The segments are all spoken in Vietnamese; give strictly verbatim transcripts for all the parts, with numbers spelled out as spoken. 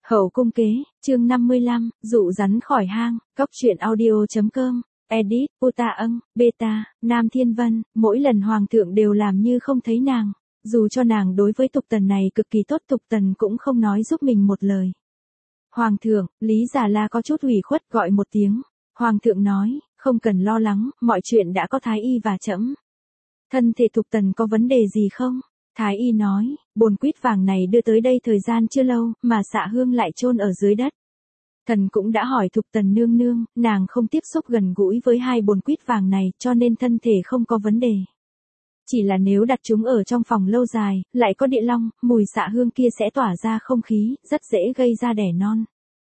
Hậu cung kế, chương năm mươi lăm, dụ rắn khỏi hang, cóc truyện audio.com, edit, Puta âng, beta, Nam Thiên Vân, mỗi lần hoàng thượng đều làm như không thấy nàng, dù cho nàng đối với Tục Tần này cực kỳ tốt, Tục Tần cũng không nói giúp mình một lời. Hoàng thượng, Lý Già La có chút ủy khuất gọi một tiếng, hoàng thượng nói, không cần lo lắng, mọi chuyện đã có Thái Y và trẫm. Thân thể Tục Tần có vấn đề gì không? Thái Y nói, bồn quýt vàng này đưa tới đây thời gian chưa lâu, mà xạ hương lại chôn ở dưới đất. Thần cũng đã hỏi Thục Tần nương nương, nàng không tiếp xúc gần gũi với hai bồn quýt vàng này, cho nên thân thể không có vấn đề. Chỉ là nếu đặt chúng ở trong phòng lâu dài, lại có địa long, mùi xạ hương kia sẽ tỏa ra không khí, rất dễ gây ra đẻ non.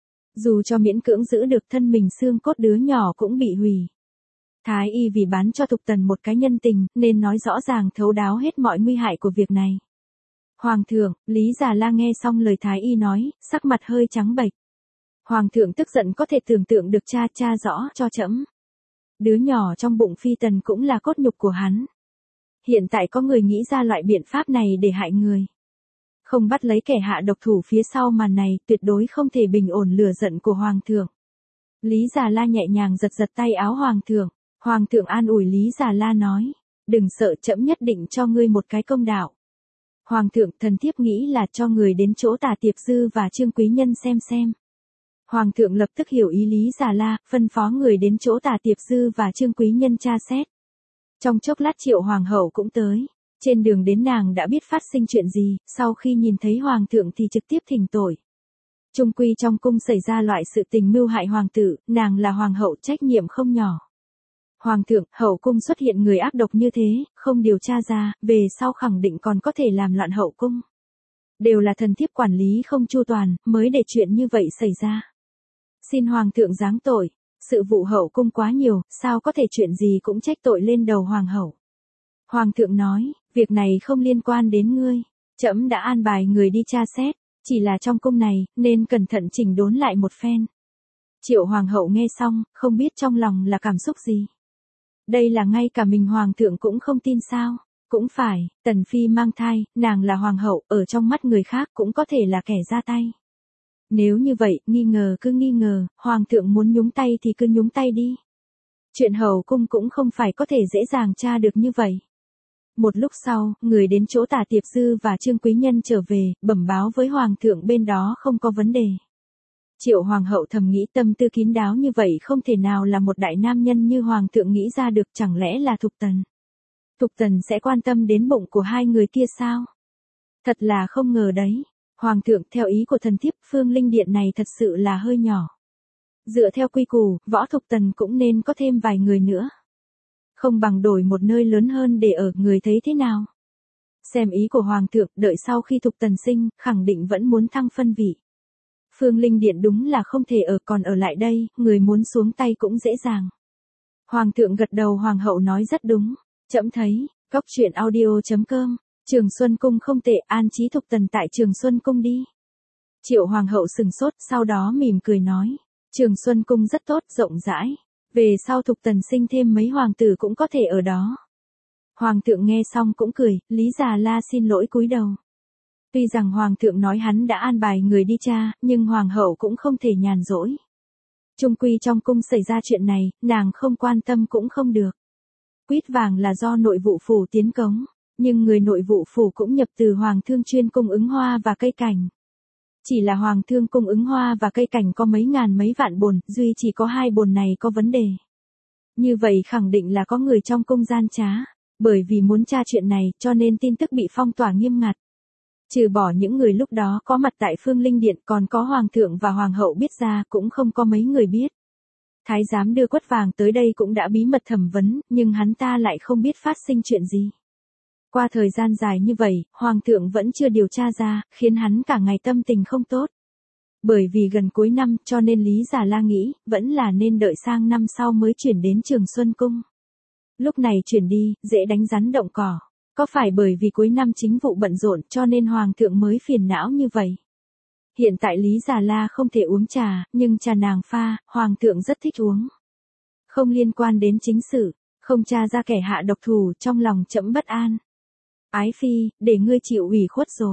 Dù cho miễn cưỡng giữ được thân mình, xương cốt đứa nhỏ cũng bị hủy. Thái Y vì bán cho Thục Tần một cái nhân tình, nên nói rõ ràng thấu đáo hết mọi nguy hại của việc này. Hoàng thượng, Lý Già La nghe xong lời Thái Y nói, sắc mặt hơi trắng bệch. Hoàng thượng tức giận có thể tưởng tượng được, cha cha rõ cho trẫm. Đứa nhỏ trong bụng Phi Tần cũng là cốt nhục của hắn. Hiện tại có người nghĩ ra loại biện pháp này để hại người. Không bắt lấy kẻ hạ độc thủ phía sau màn này, tuyệt đối không thể bình ổn lửa giận của Hoàng thượng. Lý Già La nhẹ nhàng giật giật tay áo Hoàng thượng. Hoàng thượng an ủi Lý Già La nói, đừng sợ, trẫm nhất định cho ngươi một cái công đạo. Hoàng thượng, thần thiếp nghĩ là cho người đến chỗ Tả Tiệp Dư và Trương Quý Nhân xem xem. Hoàng thượng lập tức hiểu ý Lý Già La, phân phó người đến chỗ Tả Tiệp Dư và Trương Quý Nhân tra xét. Trong chốc lát Triệu Hoàng hậu cũng tới. Trên đường đến nàng đã biết phát sinh chuyện gì, sau khi nhìn thấy Hoàng thượng thì trực tiếp thỉnh tội. Trung quy trong cung xảy ra loại sự tình mưu hại hoàng tử, nàng là hoàng hậu, trách nhiệm không nhỏ. Hoàng thượng, hậu cung xuất hiện người ác độc như thế, không điều tra ra, về sau khẳng định còn có thể làm loạn hậu cung. Đều là thần thiếp quản lý không chu toàn, mới để chuyện như vậy xảy ra. Xin Hoàng thượng giáng tội, sự vụ hậu cung quá nhiều, sao có thể chuyện gì cũng trách tội lên đầu hoàng hậu. Hoàng thượng nói, việc này không liên quan đến ngươi, trẫm đã an bài người đi tra xét, chỉ là trong cung này, nên cẩn thận chỉnh đốn lại một phen. Triệu Hoàng hậu nghe xong, không biết trong lòng là cảm xúc gì. Đây là ngay cả mình Hoàng thượng cũng không tin sao? Cũng phải, Tần Phi mang thai, nàng là Hoàng hậu, ở trong mắt người khác cũng có thể là kẻ ra tay. Nếu như vậy, nghi ngờ cứ nghi ngờ, Hoàng thượng muốn nhúng tay thì cứ nhúng tay đi. Chuyện hậu cung cũng không phải có thể dễ dàng tra được như vậy. Một lúc sau, người đến chỗ Tả Tiệp Dư và Trương Quý Nhân trở về, bẩm báo với Hoàng thượng bên đó không có vấn đề. Triệu Hoàng hậu thầm nghĩ, tâm tư kín đáo như vậy không thể nào là một đại nam nhân như Hoàng thượng nghĩ ra được, chẳng lẽ là Thục Tần. Thục Tần sẽ quan tâm đến bụng của hai người kia sao? Thật là không ngờ đấy. Hoàng thượng, theo ý của thần thiếp, Phương Linh Điện này thật sự là hơi nhỏ. Dựa theo quy củ, Võ Thục Tần cũng nên có thêm vài người nữa. Không bằng đổi một nơi lớn hơn để ở, người thấy thế nào? Xem ý của Hoàng thượng, đợi sau khi Thục Tần sinh, khẳng định vẫn muốn thăng phân vị. Phương Linh Điện đúng là không thể ở, còn ở lại đây, người muốn xuống tay cũng dễ dàng. Hoàng thượng gật đầu, Hoàng hậu nói rất đúng. Trẫm thấy, cóc truyện audio.com, Trường Xuân Cung không tệ, an trí Thục Tần tại Trường Xuân Cung đi. Triệu Hoàng hậu sừng sốt, sau đó mỉm cười nói, Trường Xuân Cung rất tốt, rộng rãi. Về sau Thục Tần sinh thêm mấy hoàng tử cũng có thể ở đó. Hoàng thượng nghe xong cũng cười, Lý Già La xin lỗi cúi đầu. Tuy rằng Hoàng thượng nói hắn đã an bài người đi tra, nhưng Hoàng hậu cũng không thể nhàn rỗi. Trung quy trong cung xảy ra chuyện này, nàng không quan tâm cũng không được. Quýt vàng là do nội vụ phủ tiến cống, nhưng người nội vụ phủ cũng nhập từ Hoàng thương chuyên cung ứng hoa và cây cảnh. Chỉ là Hoàng thương cung ứng hoa và cây cảnh có mấy ngàn mấy vạn bồn, duy chỉ có hai bồn này có vấn đề. Như vậy khẳng định là có người trong cung gian trá, bởi vì muốn tra chuyện này, cho nên tin tức bị phong tỏa nghiêm ngặt. Trừ bỏ những người lúc đó có mặt tại Phương Linh Điện, còn có Hoàng thượng và Hoàng hậu biết ra, cũng không có mấy người biết. Thái giám đưa quất vàng tới đây cũng đã bí mật thẩm vấn, nhưng hắn ta lại không biết phát sinh chuyện gì. Qua thời gian dài như vậy, Hoàng thượng vẫn chưa điều tra ra, khiến hắn cả ngày tâm tình không tốt. Bởi vì gần cuối năm, cho nên Lý Già La nghĩ, vẫn là nên đợi sang năm sau mới chuyển đến Trường Xuân Cung. Lúc này chuyển đi, dễ đánh rắn động cỏ. Có phải bởi vì cuối năm chính vụ bận rộn cho nên Hoàng thượng mới phiền não như vậy? Hiện tại Lý Già La không thể uống trà, nhưng trà nàng pha, Hoàng thượng rất thích uống. Không liên quan đến chính sự, không tra ra kẻ hạ độc thủ, trong lòng trẫm bất an. Ái phi, để ngươi chịu ủy khuất rồi.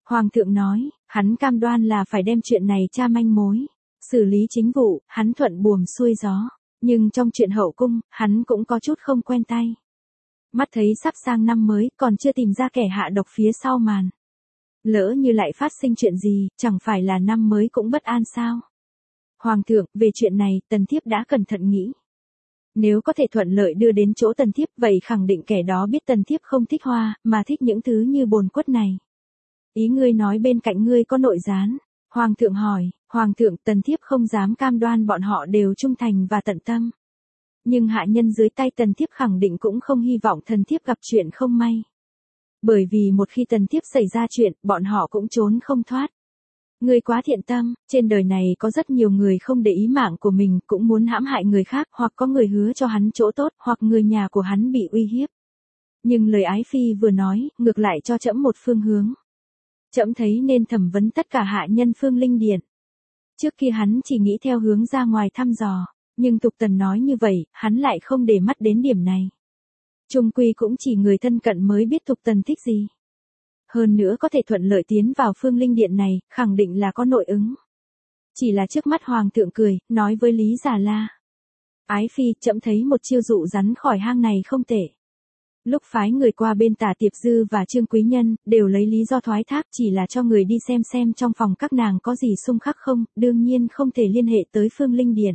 Hoàng thượng nói, hắn cam đoan là phải đem chuyện này tra manh mối, xử lý chính vụ, hắn thuận buồm xuôi gió, nhưng trong chuyện hậu cung, hắn cũng có chút không quen tay. Mắt thấy sắp sang năm mới, còn chưa tìm ra kẻ hạ độc phía sau màn. Lỡ như lại phát sinh chuyện gì, chẳng phải là năm mới cũng bất an sao? Hoàng thượng, về chuyện này, tần thiếp đã cẩn thận nghĩ. Nếu có thể thuận lợi đưa đến chỗ tần thiếp, vậy khẳng định kẻ đó biết tần thiếp không thích hoa, mà thích những thứ như bồn quất này. Ý ngươi nói bên cạnh ngươi có nội gián. Hoàng thượng hỏi, Hoàng thượng, tần thiếp không dám cam đoan bọn họ đều trung thành và tận tâm. Nhưng hạ nhân dưới tay tần thiếp khẳng định cũng không hy vọng tần thiếp gặp chuyện không may. Bởi vì một khi tần thiếp xảy ra chuyện, bọn họ cũng trốn không thoát. Ngươi quá thiện tâm, trên đời này có rất nhiều người không để ý mạng của mình, cũng muốn hãm hại người khác, hoặc có người hứa cho hắn chỗ tốt, hoặc người nhà của hắn bị uy hiếp. Nhưng lời ái phi vừa nói, ngược lại cho trẫm một phương hướng. Trẫm thấy nên thẩm vấn tất cả hạ nhân Phương Linh Điện. Trước kia hắn chỉ nghĩ theo hướng ra ngoài thăm dò, nhưng Tục Tần nói như vậy, hắn lại không để mắt đến điểm này. Chung quy cũng chỉ người thân cận mới biết Tục Tần thích gì. Hơn nữa có thể thuận lợi tiến vào Phương Linh Điện này, khẳng định là có nội ứng. Chỉ là trước mắt Hoàng thượng cười, nói với Lý Già La. Ái phi, trẫm thấy một chiêu dụ rắn khỏi hang này không tệ. Lúc phái người qua bên Tả Tiệp Dư và Trương Quý Nhân, đều lấy lý do thoái thác chỉ là cho người đi xem xem trong phòng các nàng có gì xung khắc không, đương nhiên không thể liên hệ tới Phương Linh Điện.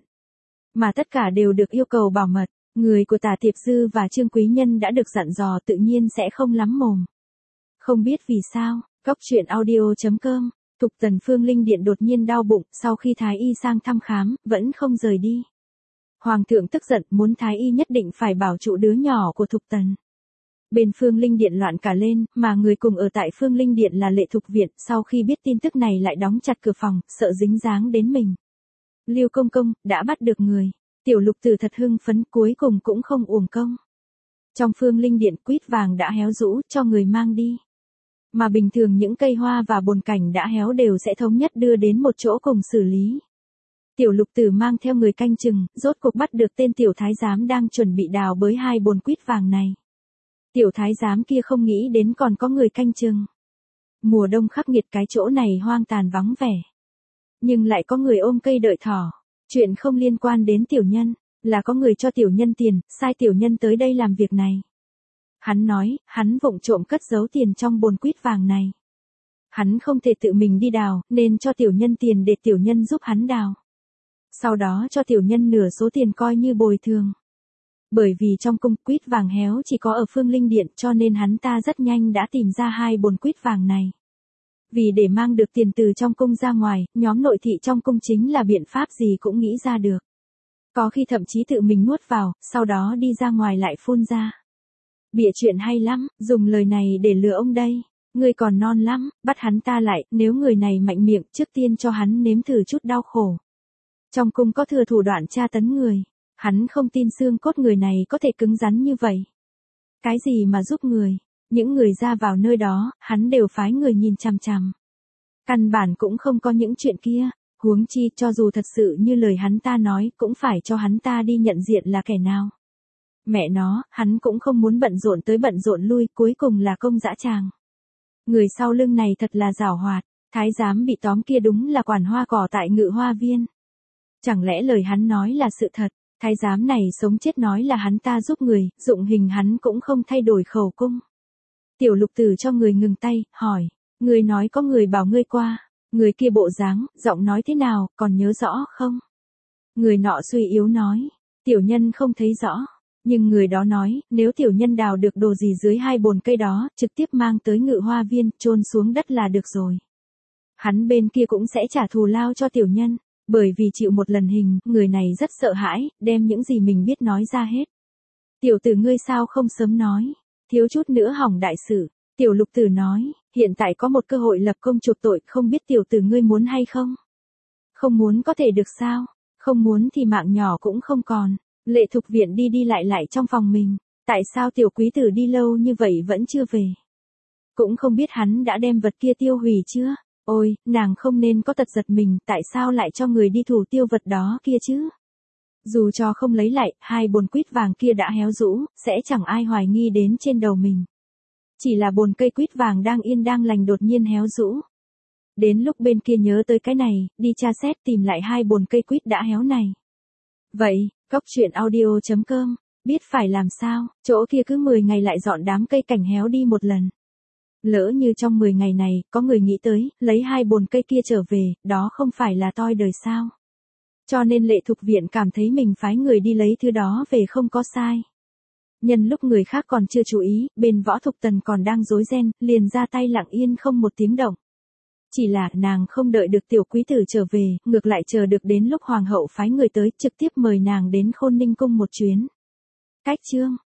Mà tất cả đều được yêu cầu bảo mật, người của Tả Tiệp Dư và Trương Quý Nhân đã được dặn dò tự nhiên sẽ không lắm mồm. Không biết vì sao, Cóc truyện audio chấm com, Tục Tần Phương Linh Điện đột nhiên đau bụng, sau khi Thái Y sang thăm khám, vẫn không rời đi. Hoàng thượng tức giận muốn Thái Y nhất định phải bảo trụ đứa nhỏ của Tục Tần. Bên Phương Linh Điện loạn cả lên, mà người cùng ở tại Phương Linh Điện là Lệ Thục Viện, sau khi biết tin tức này lại đóng chặt cửa phòng, sợ dính dáng đến mình. Lưu công công, đã bắt được người. Tiểu Lục Tử thật hưng phấn, cuối cùng cũng không uổng công. Trong Phương Linh Điện quýt vàng đã héo rũ, cho người mang đi. Mà bình thường những cây hoa và bồn cảnh đã héo đều sẽ thống nhất đưa đến một chỗ cùng xử lý. Tiểu Lục Tử mang theo người canh chừng, rốt cuộc bắt được tên tiểu thái giám đang chuẩn bị đào bới hai bồn quýt vàng này. Tiểu thái giám kia không nghĩ đến còn có người canh chừng. Mùa đông khắc nghiệt cái chỗ này hoang tàn vắng vẻ. Nhưng lại có người ôm cây đợi thỏ. Chuyện không liên quan đến tiểu nhân, là có người cho tiểu nhân tiền, sai tiểu nhân tới đây làm việc này. Hắn nói, hắn vụng trộm cất giấu tiền trong bồn quýt vàng này. Hắn không thể tự mình đi đào, nên cho tiểu nhân tiền để tiểu nhân giúp hắn đào. Sau đó cho tiểu nhân nửa số tiền coi như bồi thường. Bởi vì trong cung quýt vàng héo chỉ có ở Phương Linh Điện cho nên hắn ta rất nhanh đã tìm ra hai bồn quýt vàng này. Vì để mang được tiền từ trong cung ra ngoài, nhóm nội thị trong cung chính là biện pháp gì cũng nghĩ ra được. Có khi thậm chí tự mình nuốt vào, sau đó đi ra ngoài lại phun ra. Bịa chuyện hay lắm, dùng lời này để lừa ông đây. Người còn non lắm, bắt hắn ta lại, nếu người này mạnh miệng trước tiên cho hắn nếm thử chút đau khổ. Trong cung có thừa thủ đoạn tra tấn người. Hắn không tin xương cốt người này có thể cứng rắn như vậy. Cái gì mà giúp người, những người ra vào nơi đó, hắn đều phái người nhìn chằm chằm. Căn bản cũng không có những chuyện kia, huống chi cho dù thật sự như lời hắn ta nói cũng phải cho hắn ta đi nhận diện là kẻ nào. Mẹ nó, hắn cũng không muốn bận rộn tới bận rộn lui, cuối cùng là công dã tràng. Người sau lưng này thật là giảo hoạt, thái giám bị tóm kia đúng là quản hoa cỏ tại Ngự Hoa Viên. Chẳng lẽ lời hắn nói là sự thật? Thái giám này sống chết nói là hắn ta giúp người, dụng hình hắn cũng không thay đổi khẩu cung. Tiểu Lục Tử cho người ngừng tay, hỏi, người nói có người bảo ngươi qua, người kia bộ dáng, giọng nói thế nào, còn nhớ rõ không? Người nọ suy yếu nói, tiểu nhân không thấy rõ, nhưng người đó nói, nếu tiểu nhân đào được đồ gì dưới hai bồn cây đó, trực tiếp mang tới Ngự Hoa Viên, chôn xuống đất là được rồi. Hắn bên kia cũng sẽ trả thù lao cho tiểu nhân. Bởi vì chịu một lần hình, người này rất sợ hãi, đem những gì mình biết nói ra hết. Tiểu tử ngươi sao không sớm nói, thiếu chút nữa hỏng đại sự. Tiểu Lục Tử nói, hiện tại có một cơ hội lập công chuộc tội, không biết tiểu tử ngươi muốn hay không? Không muốn có thể được sao? Không muốn thì mạng nhỏ cũng không còn. Lệ Thục Viện đi đi lại lại trong phòng mình. Tại sao tiểu quý tử đi lâu như vậy vẫn chưa về? Cũng không biết hắn đã đem vật kia tiêu hủy chưa? Ôi, nàng không nên có tật giật mình, tại sao lại cho người đi thủ tiêu vật đó kia chứ? Dù cho không lấy lại, hai bồn quýt vàng kia đã héo rũ, sẽ chẳng ai hoài nghi đến trên đầu mình. Chỉ là bồn cây quýt vàng đang yên đang lành đột nhiên héo rũ. Đến lúc bên kia nhớ tới cái này, đi tra xét tìm lại hai bồn cây quýt đã héo này. Vậy, cóc truyện audio chấm com, biết phải làm sao, chỗ kia cứ mười ngày lại dọn đám cây cảnh héo đi một lần. Lỡ như trong mười ngày này, có người nghĩ tới, lấy hai bồn cây kia trở về, đó không phải là toi đời sao. Cho nên Lệ Thục Viện cảm thấy mình phái người đi lấy thứ đó về không có sai. Nhân lúc người khác còn chưa chú ý, bên Võ Thục Tần còn đang rối ren, liền ra tay lặng yên không một tiếng động. Chỉ là nàng không đợi được tiểu quý tử trở về, ngược lại chờ được đến lúc hoàng hậu phái người tới trực tiếp mời nàng đến Khôn Ninh cung một chuyến. Cách chương